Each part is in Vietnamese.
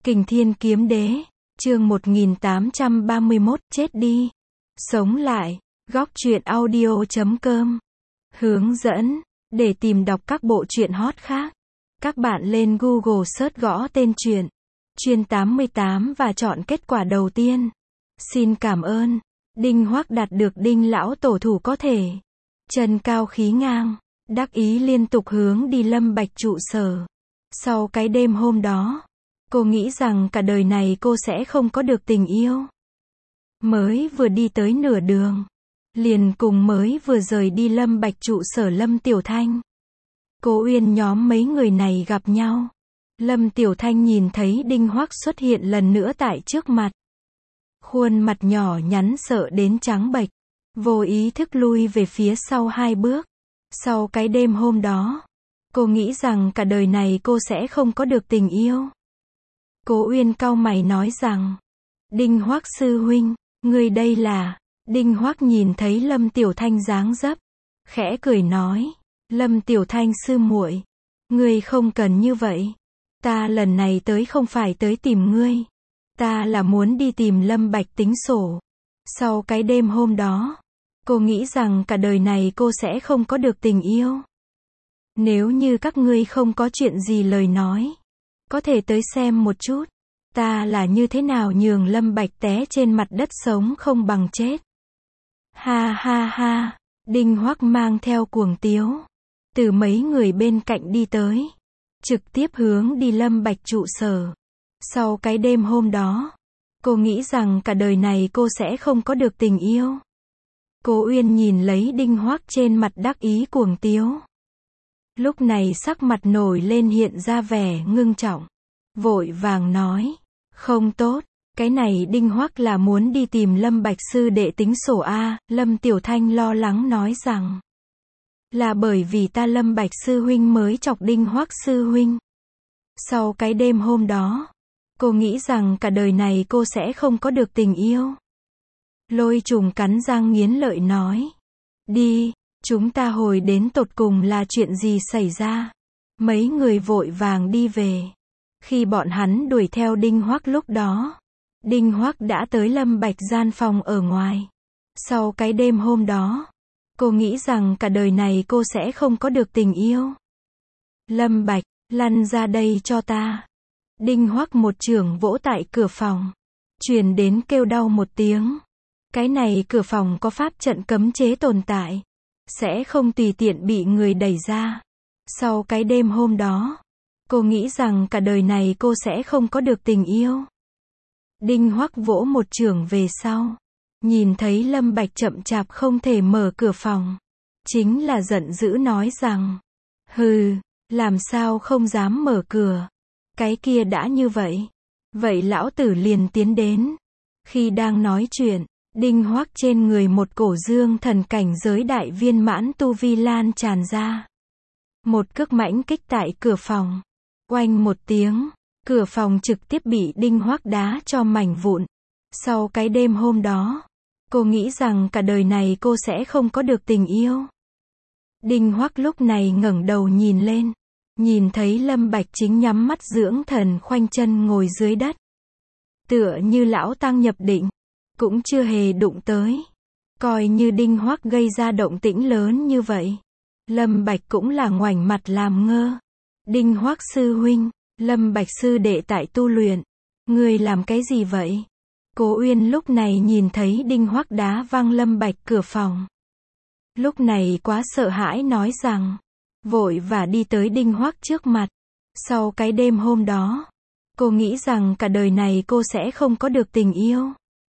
Kình Thiên Kiếm Đế, chương 1831, chết đi, sống lại, góc truyện audio.com. Hướng dẫn, để tìm đọc các bộ truyện hot khác, các bạn lên Google search gõ tên truyện, Chuyên 88 và chọn kết quả đầu tiên. Xin cảm ơn. Đinh Hoắc đạt được Đinh lão tổ thủ có thể. Chân cao khí ngang, đắc ý liên tục hướng đi Lâm Bạch trụ sở. Sau cái đêm hôm đó, cô nghĩ rằng cả đời này cô sẽ không có được tình yêu. Mới vừa đi tới nửa đường, liền cùng mới vừa rời đi Lâm Bạch trụ sở Lâm Tiểu Thanh. Cố Uyên nhóm mấy người này gặp nhau. Lâm Tiểu Thanh nhìn thấy Đinh Hoắc xuất hiện lần nữa tại trước mặt. Khuôn mặt nhỏ nhắn sợ đến trắng bệch, vô ý thức lui về phía sau 2 bước. Sau cái đêm hôm đó, cô nghĩ rằng cả đời này cô sẽ không có được tình yêu. Cố Uyên cau mày nói rằng, Đinh Hoắc sư huynh, ngươi đây là... Đinh Hoắc nhìn thấy Lâm Tiểu Thanh dáng dấp, khẽ cười nói, Lâm Tiểu Thanh sư muội, ngươi không cần như vậy. Ta lần này tới không phải tới tìm ngươi. Ta là muốn đi tìm Lâm Bạch tính sổ. Sau cái đêm hôm đó, cô nghĩ rằng cả đời này cô sẽ không có được tình yêu. Nếu như các ngươi không có chuyện gì lời nói, có thể tới xem một chút. Ta là như thế nào nhường Lâm Bạch té trên mặt đất sống không bằng chết. Ha ha ha, Đinh Hoắc mang theo cuồng tiếu, từ mấy người bên cạnh đi tới, trực tiếp hướng đi Lâm Bạch trụ sở. Sau cái đêm hôm đó, cô nghĩ rằng cả đời này cô sẽ không có được tình yêu. Cố Uyên nhìn lấy Đinh Hoắc trên mặt đắc ý cuồng tiếu. Lúc này sắc mặt nổi lên hiện ra vẻ ngưng trọng. Vội vàng nói, không tốt, cái này Đinh Hoắc là muốn đi tìm Lâm Bạch sư đệ tính sổ a. Lâm Tiểu Thanh lo lắng nói rằng, là bởi vì ta Lâm Bạch sư huynh mới chọc Đinh Hoắc sư huynh. Sau cái đêm hôm đó, cô nghĩ rằng cả đời này cô sẽ không có được tình yêu. Lôi Trùng cắn răng nghiến lợi nói, đi, chúng ta hồi đến tột cùng là chuyện gì xảy ra. Mấy người vội vàng đi về. Khi bọn hắn đuổi theo Đinh Hoắc lúc đó, Đinh Hoắc đã tới Lâm Bạch gian phòng ở ngoài. Sau cái đêm hôm đó, cô nghĩ rằng cả đời này cô sẽ không có được tình yêu. Lâm Bạch, lăn ra đây cho ta. Đinh Hoắc một chưởng vỗ tại cửa phòng, truyền đến kêu đau một tiếng. Cái này cửa phòng có pháp trận cấm chế tồn tại, sẽ không tùy tiện bị người đẩy ra. Sau cái đêm hôm đó, cô nghĩ rằng cả đời này cô sẽ không có được tình yêu. Đinh Hoắc vỗ một chưởng về sau, nhìn thấy Lâm Bạch chậm chạp không thể mở cửa phòng, chính là giận dữ nói rằng, hừ, làm sao không dám mở cửa. Cái kia đã như vậy, vậy lão tử liền tiến đến. Khi đang nói chuyện, Đinh Hoắc trên người một cổ dương thần cảnh giới đại viên mãn tu vi lan tràn ra. Một cước mãnh kích tại cửa phòng. Oanh một tiếng, cửa phòng trực tiếp bị Đinh Hoắc đá cho mảnh vụn. Sau cái đêm hôm đó, cô nghĩ rằng cả đời này cô sẽ không có được tình yêu. Đinh Hoắc lúc này ngẩng đầu nhìn lên, nhìn thấy Lâm Bạch chính nhắm mắt dưỡng thần khoanh chân ngồi dưới đất. Tựa như lão tăng nhập định, cũng chưa hề đụng tới. Coi như Đinh Hoắc gây ra động tĩnh lớn như vậy, Lâm Bạch cũng là ngoảnh mặt làm ngơ. Đinh Hoắc sư huynh, Lâm Bạch sư đệ tại tu luyện, ngươi làm cái gì vậy? Cố Uyên lúc này nhìn thấy Đinh Hoắc đá văng Lâm Bạch cửa phòng. Lúc này quá sợ hãi nói rằng, vội và đi tới Đinh Hoắc trước mặt. Sau cái đêm hôm đó, cô nghĩ rằng cả đời này cô sẽ không có được tình yêu.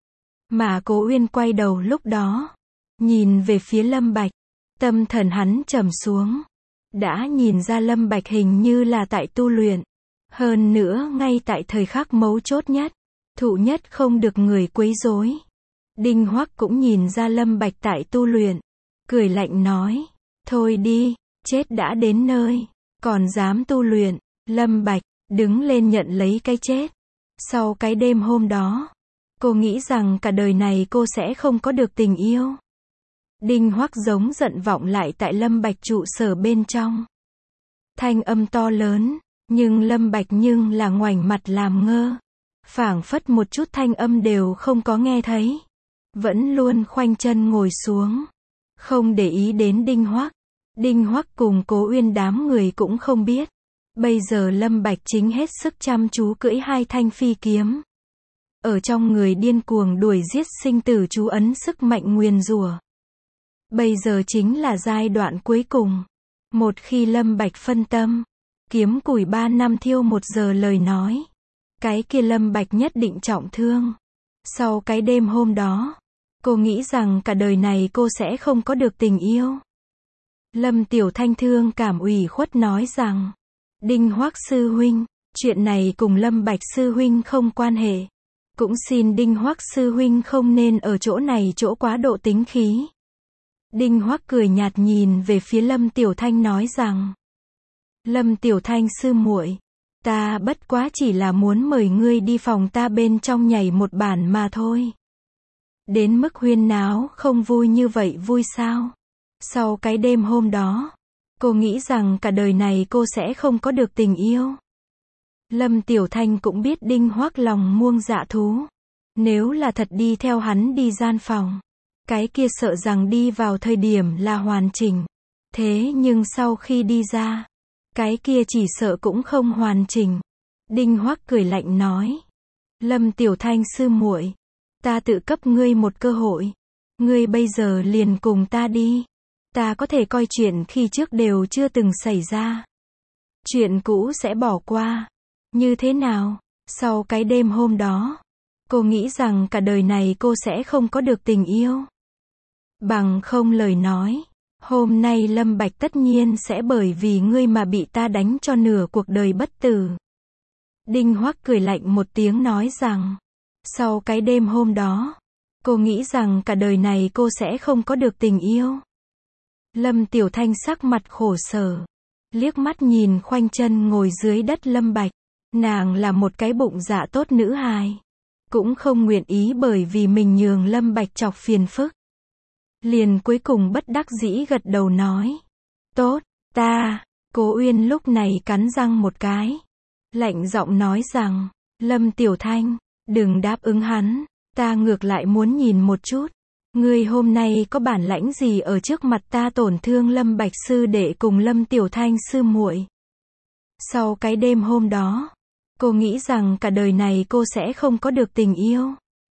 Mà Cố Uyên quay đầu lúc đó, nhìn về phía Lâm Bạch, tâm thần hắn trầm xuống. Đã nhìn ra Lâm Bạch hình như là tại tu luyện. Hơn nữa ngay tại thời khắc mấu chốt nhất, thụ nhất không được người quấy rối. Đinh Hoắc cũng nhìn ra Lâm Bạch tại tu luyện, cười lạnh nói, thôi đi, chết đã đến nơi, còn dám tu luyện. Lâm Bạch, đứng lên nhận lấy cái chết. Sau cái đêm hôm đó, cô nghĩ rằng cả đời này cô sẽ không có được tình yêu. Đinh Hoắc giống giận vọng lại tại Lâm Bạch trụ sở bên trong. Thanh âm to lớn, Nhưng Lâm Bạch nhưng là ngoảnh mặt làm ngơ. Phảng phất một chút thanh âm đều không có nghe thấy. Vẫn luôn khoanh chân ngồi xuống. Không để ý đến Đinh Hoắc. Đinh Hoắc cùng Cố Uyên đám người cũng không biết. Bây giờ Lâm Bạch chính hết sức chăm chú cưỡi hai thanh phi kiếm. Ở trong người điên cuồng đuổi giết sinh tử chú ấn sức mạnh nguyền rủa. Bây giờ chính là giai đoạn cuối cùng. Một khi Lâm Bạch phân tâm, kiếm củi 3 năm thiêu 1 giờ lời nói. Cái kia Lâm Bạch nhất định trọng thương. Sau cái đêm hôm đó, cô nghĩ rằng cả đời này cô sẽ không có được tình yêu. Lâm Tiểu Thanh thương cảm ủy khuất nói rằng, Đinh Hoắc sư huynh, chuyện này cùng Lâm Bạch sư huynh không quan hệ. Cũng xin Đinh Hoắc sư huynh không nên ở chỗ này chỗ quá độ tính khí. Đinh Hoắc cười nhạt nhìn về phía Lâm Tiểu Thanh nói rằng, Lâm Tiểu Thanh sư muội, ta bất quá chỉ là muốn mời ngươi đi phòng ta bên trong nhảy một bản mà thôi. Đến mức huyên náo không vui như vậy vui sao? Sau cái đêm hôm đó, cô nghĩ rằng cả đời này cô sẽ không có được tình yêu. Lâm Tiểu Thanh cũng biết Đinh Hoắc lòng muông dạ thú. Nếu là thật đi theo hắn đi gian phòng, cái kia sợ rằng đi vào thời điểm là hoàn chỉnh. Thế nhưng sau khi đi ra, cái kia chỉ sợ cũng không hoàn chỉnh. Đinh Hoắc cười lạnh nói, Lâm Tiểu Thanh sư muội, ta tự cấp ngươi một cơ hội. Ngươi bây giờ liền cùng ta đi. Ta có thể coi chuyện khi trước đều chưa từng xảy ra. Chuyện cũ sẽ bỏ qua. Như thế nào? Sau cái đêm hôm đó, cô nghĩ rằng cả đời này cô sẽ không có được tình yêu. Bằng không lời nói, hôm nay Lâm Bạch tất nhiên sẽ bởi vì ngươi mà bị ta đánh cho nửa cuộc đời bất tử. Đinh Hoắc cười lạnh một tiếng nói rằng, sau cái đêm hôm đó, cô nghĩ rằng cả đời này cô sẽ không có được tình yêu. Lâm Tiểu Thanh sắc mặt khổ sở, liếc mắt nhìn khoanh chân ngồi dưới đất Lâm Bạch. Nàng là một cái bụng dạ tốt nữ hài, cũng không nguyện ý bởi vì mình nhường Lâm Bạch chọc phiền phức. Liền cuối cùng bất đắc dĩ gật đầu nói, tốt, ta. Cố Uyên lúc này cắn răng một cái, lạnh giọng nói rằng, Lâm Tiểu Thanh, đừng đáp ứng hắn, ta ngược lại muốn nhìn một chút, ngươi hôm nay có bản lãnh gì ở trước mặt ta tổn thương Lâm Bạch sư đệ cùng Lâm Tiểu Thanh sư muội. Sau cái đêm hôm đó, cô nghĩ rằng cả đời này cô sẽ không có được tình yêu.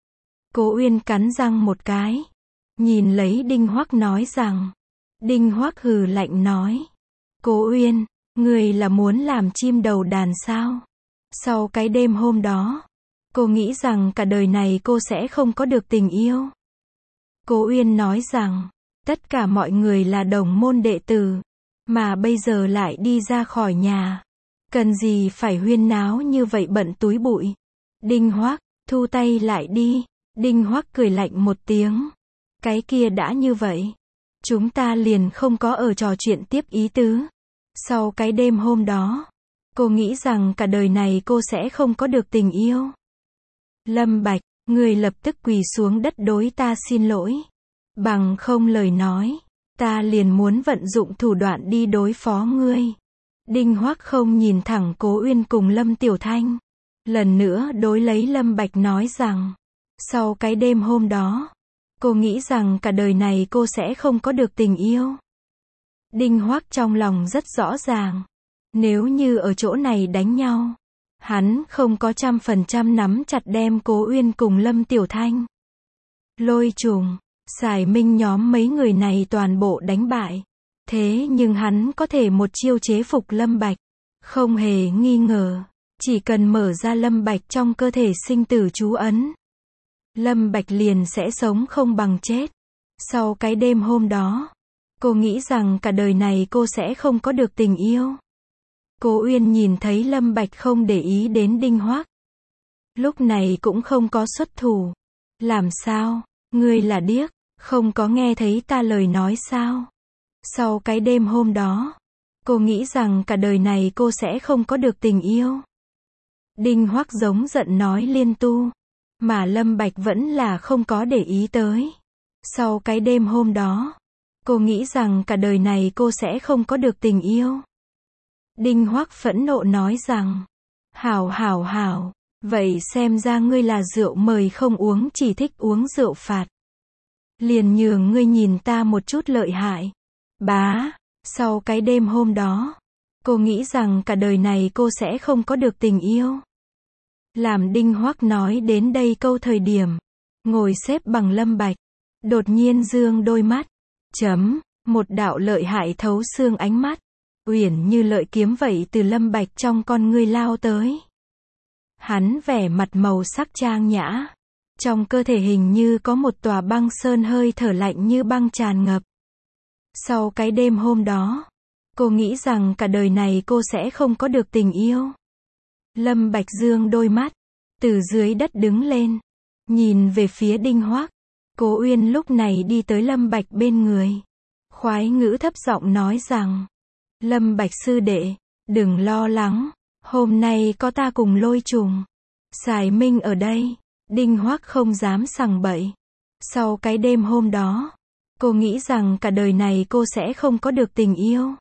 Cố Uyên cắn răng một cái, nhìn lấy Đinh Hoắc nói rằng, Đinh Hoắc hừ lạnh nói, Cố Uyên, ngươi là muốn làm chim đầu đàn sao? Sau cái đêm hôm đó, cô nghĩ rằng cả đời này cô sẽ không có được tình yêu. Cố Uyên nói rằng, tất cả mọi người là đồng môn đệ tử, mà bây giờ lại đi ra khỏi nhà. Cần gì phải huyên náo như vậy bận túi bụi. Đinh Hoắc, thu tay lại đi. Đinh Hoắc cười lạnh một tiếng. Cái kia đã như vậy, chúng ta liền không có ở trò chuyện tiếp ý tứ. Sau cái đêm hôm đó, cô nghĩ rằng cả đời này cô sẽ không có được tình yêu. Lâm Bạch, người lập tức quỳ xuống đất đối ta xin lỗi. Bằng không lời nói, ta liền muốn vận dụng thủ đoạn đi đối phó ngươi. Đinh Hoắc không nhìn thẳng Cố Uyên cùng Lâm Tiểu Thanh. Lần nữa đối lấy Lâm Bạch nói rằng, sau cái đêm hôm đó, cô nghĩ rằng cả đời này cô sẽ không có được tình yêu. Đinh Hoắc trong lòng rất rõ ràng. Nếu như ở chỗ này đánh nhau, hắn không có 100% nắm chặt đem Cố Uyên cùng Lâm Tiểu Thanh, Lôi Trùng, Sải Minh nhóm mấy người này toàn bộ đánh bại. Thế nhưng hắn có thể một chiêu chế phục Lâm Bạch. Không hề nghi ngờ, chỉ cần mở ra Lâm Bạch trong cơ thể sinh tử chú ấn, Lâm Bạch liền sẽ sống không bằng chết. Sau cái đêm hôm đó, cô nghĩ rằng cả đời này cô sẽ không có được tình yêu. Cố Uyên nhìn thấy Lâm Bạch không để ý đến Đinh Hoắc, lúc này cũng không có xuất thủ. Làm sao? Ngươi là điếc, không có nghe thấy ta lời nói sao? Sau cái đêm hôm đó, cô nghĩ rằng cả đời này cô sẽ không có được tình yêu. Đinh Hoắc giống giận nói liên tu, mà Lâm Bạch vẫn là không có để ý tới. Sau cái đêm hôm đó, cô nghĩ rằng cả đời này cô sẽ không có được tình yêu. Đinh Hoắc phẫn nộ nói rằng, hảo, vậy xem ra ngươi là rượu mời không uống, chỉ thích uống rượu phạt. Liền nhường ngươi nhìn ta một chút lợi hại. Bá, sau cái đêm hôm đó, cô nghĩ rằng cả đời này cô sẽ không có được tình yêu. Làm Đinh Hoắc nói đến đây câu thời điểm, ngồi xếp bằng Lâm Bạch, đột nhiên dương đôi mắt, một đạo lợi hại thấu xương ánh mắt, uyển như lợi kiếm vậy từ Lâm Bạch trong con ngươi lao tới. Hắn vẻ mặt màu sắc trang nhã, trong cơ thể hình như có một tòa băng sơn hơi thở lạnh như băng tràn ngập. Sau cái đêm hôm đó, cô nghĩ rằng cả đời này cô sẽ không có được tình yêu. Lâm Bạch dương đôi mắt, từ dưới đất đứng lên, nhìn về phía Đinh Hoắc. Cố Uyên lúc này đi tới Lâm Bạch bên người, khoái ngữ thấp giọng nói rằng, Lâm Bạch sư đệ, đừng lo lắng, hôm nay có ta cùng Lôi Trùng, Sài Minh ở đây. Đinh Hoắc không dám sằng bậy. Sau cái đêm hôm đó, cô nghĩ rằng cả đời này cô sẽ không có được tình yêu.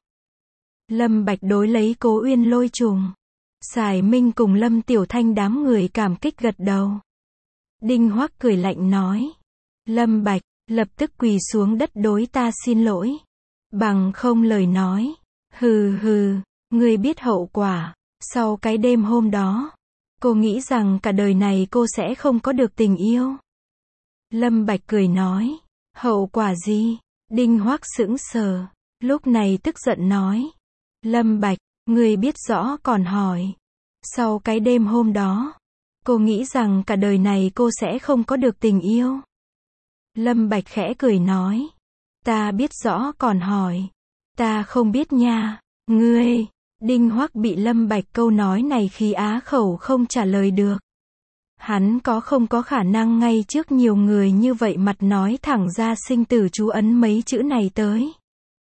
Lâm Bạch đối lấy Cố Uyên, Lôi Trùng, Sài Minh cùng Lâm Tiểu Thanh đám người cảm kích gật đầu. Đinh Hoắc cười lạnh nói, Lâm Bạch, lập tức quỳ xuống đất đối ta xin lỗi. Bằng không lời nói, hừ, ngươi biết hậu quả. Sau cái đêm hôm đó, cô nghĩ rằng cả đời này cô sẽ không có được tình yêu. Lâm Bạch cười nói, hậu quả gì? Đinh Hoắc sững sờ, lúc này tức giận nói, Lâm Bạch, ngươi biết rõ còn hỏi. Sau cái đêm hôm đó, cô nghĩ rằng cả đời này cô sẽ không có được tình yêu. Lâm Bạch khẽ cười nói, ta biết rõ còn hỏi. Ta không biết nha, ngươi. Đinh Hoắc bị Lâm Bạch câu nói này khí á khẩu không trả lời được. Hắn không có khả năng ngay trước nhiều người như vậy mặt nói thẳng ra sinh tử chú ấn mấy chữ này tới.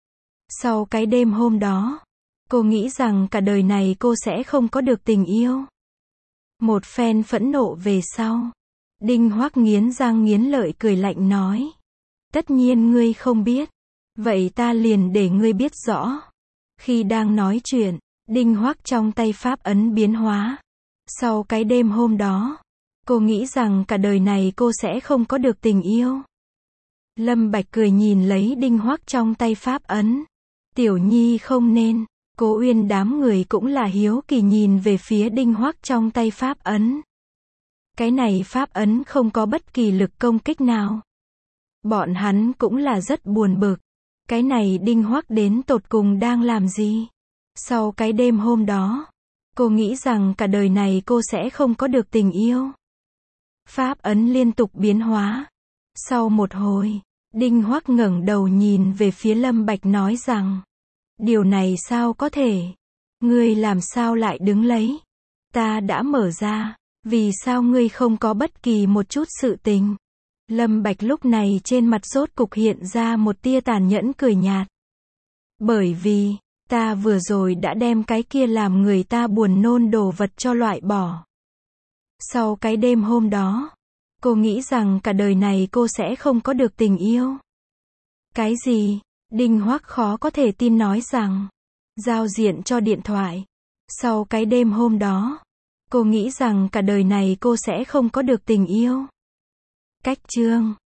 Sau cái đêm hôm đó, cô nghĩ rằng cả đời này cô sẽ không có được tình yêu. Một phen phẫn nộ về sau, Đinh Hoắc nghiến răng nghiến lợi cười lạnh nói, tất nhiên ngươi không biết, vậy ta liền để ngươi biết rõ. Khi đang nói chuyện, Đinh Hoắc trong tay pháp ấn biến hóa. Sau cái đêm hôm đó, cô nghĩ rằng cả đời này cô sẽ không có được tình yêu. Lâm Bạch cười nhìn lấy Đinh Hoắc trong tay pháp ấn. Tiểu Nhi không nên. Cố Uyên đám người cũng là hiếu kỳ nhìn về phía Đinh Hoắc trong tay pháp ấn. Cái này pháp ấn không có bất kỳ lực công kích nào. Bọn hắn cũng là rất buồn bực. Cái này Đinh Hoắc đến tột cùng đang làm gì? Sau cái đêm hôm đó, cô nghĩ rằng cả đời này cô sẽ không có được tình yêu. Pháp ấn liên tục biến hóa. Sau một hồi, Đinh Hoắc ngẩng đầu nhìn về phía Lâm Bạch nói rằng, điều này sao có thể? Ngươi làm sao lại đứng lấy? Ta đã mở ra, vì sao ngươi không có bất kỳ một chút sự tình? Lâm Bạch lúc này trên mặt rốt cục hiện ra một tia tàn nhẫn cười nhạt. Bởi vì, ta vừa rồi đã đem cái kia làm người ta buồn nôn đồ vật cho loại bỏ. Sau cái đêm hôm đó, cô nghĩ rằng cả đời này cô sẽ không có được tình yêu. Cái gì? Đinh Hoắc khó có thể tin nói rằng, giao diện cho điện thoại. Sau cái đêm hôm đó, cô nghĩ rằng cả đời này cô sẽ không có được tình yêu. Cách chương